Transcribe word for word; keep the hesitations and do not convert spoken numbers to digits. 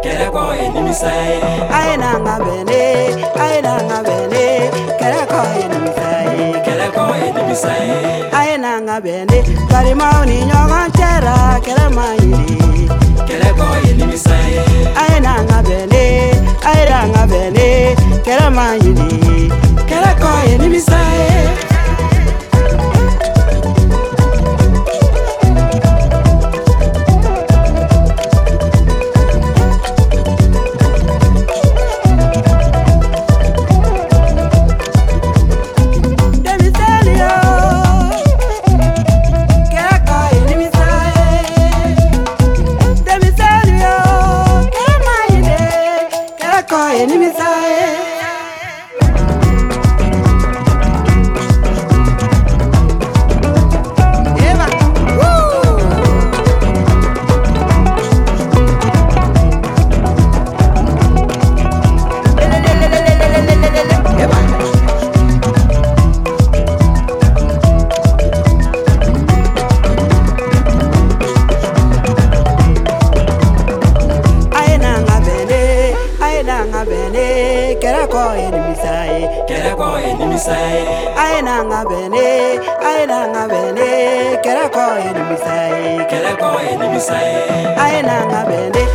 kere ko enimisae. Aye nanga bene, aye nanga bene, kere ko enimisae, kere ko enimisae. Aye nanga bene, bari mauni nyogan chera, kere maini, kere ko enimisae. Aye nanga bene, aye nanga bene, kere maini, kere ko enimisae. Kera ko enimisae, kera ko enimisae. Aye nanga bene, aye nanga bene, kera ko enimisae, kera ko enimisae. Aye nanga bene.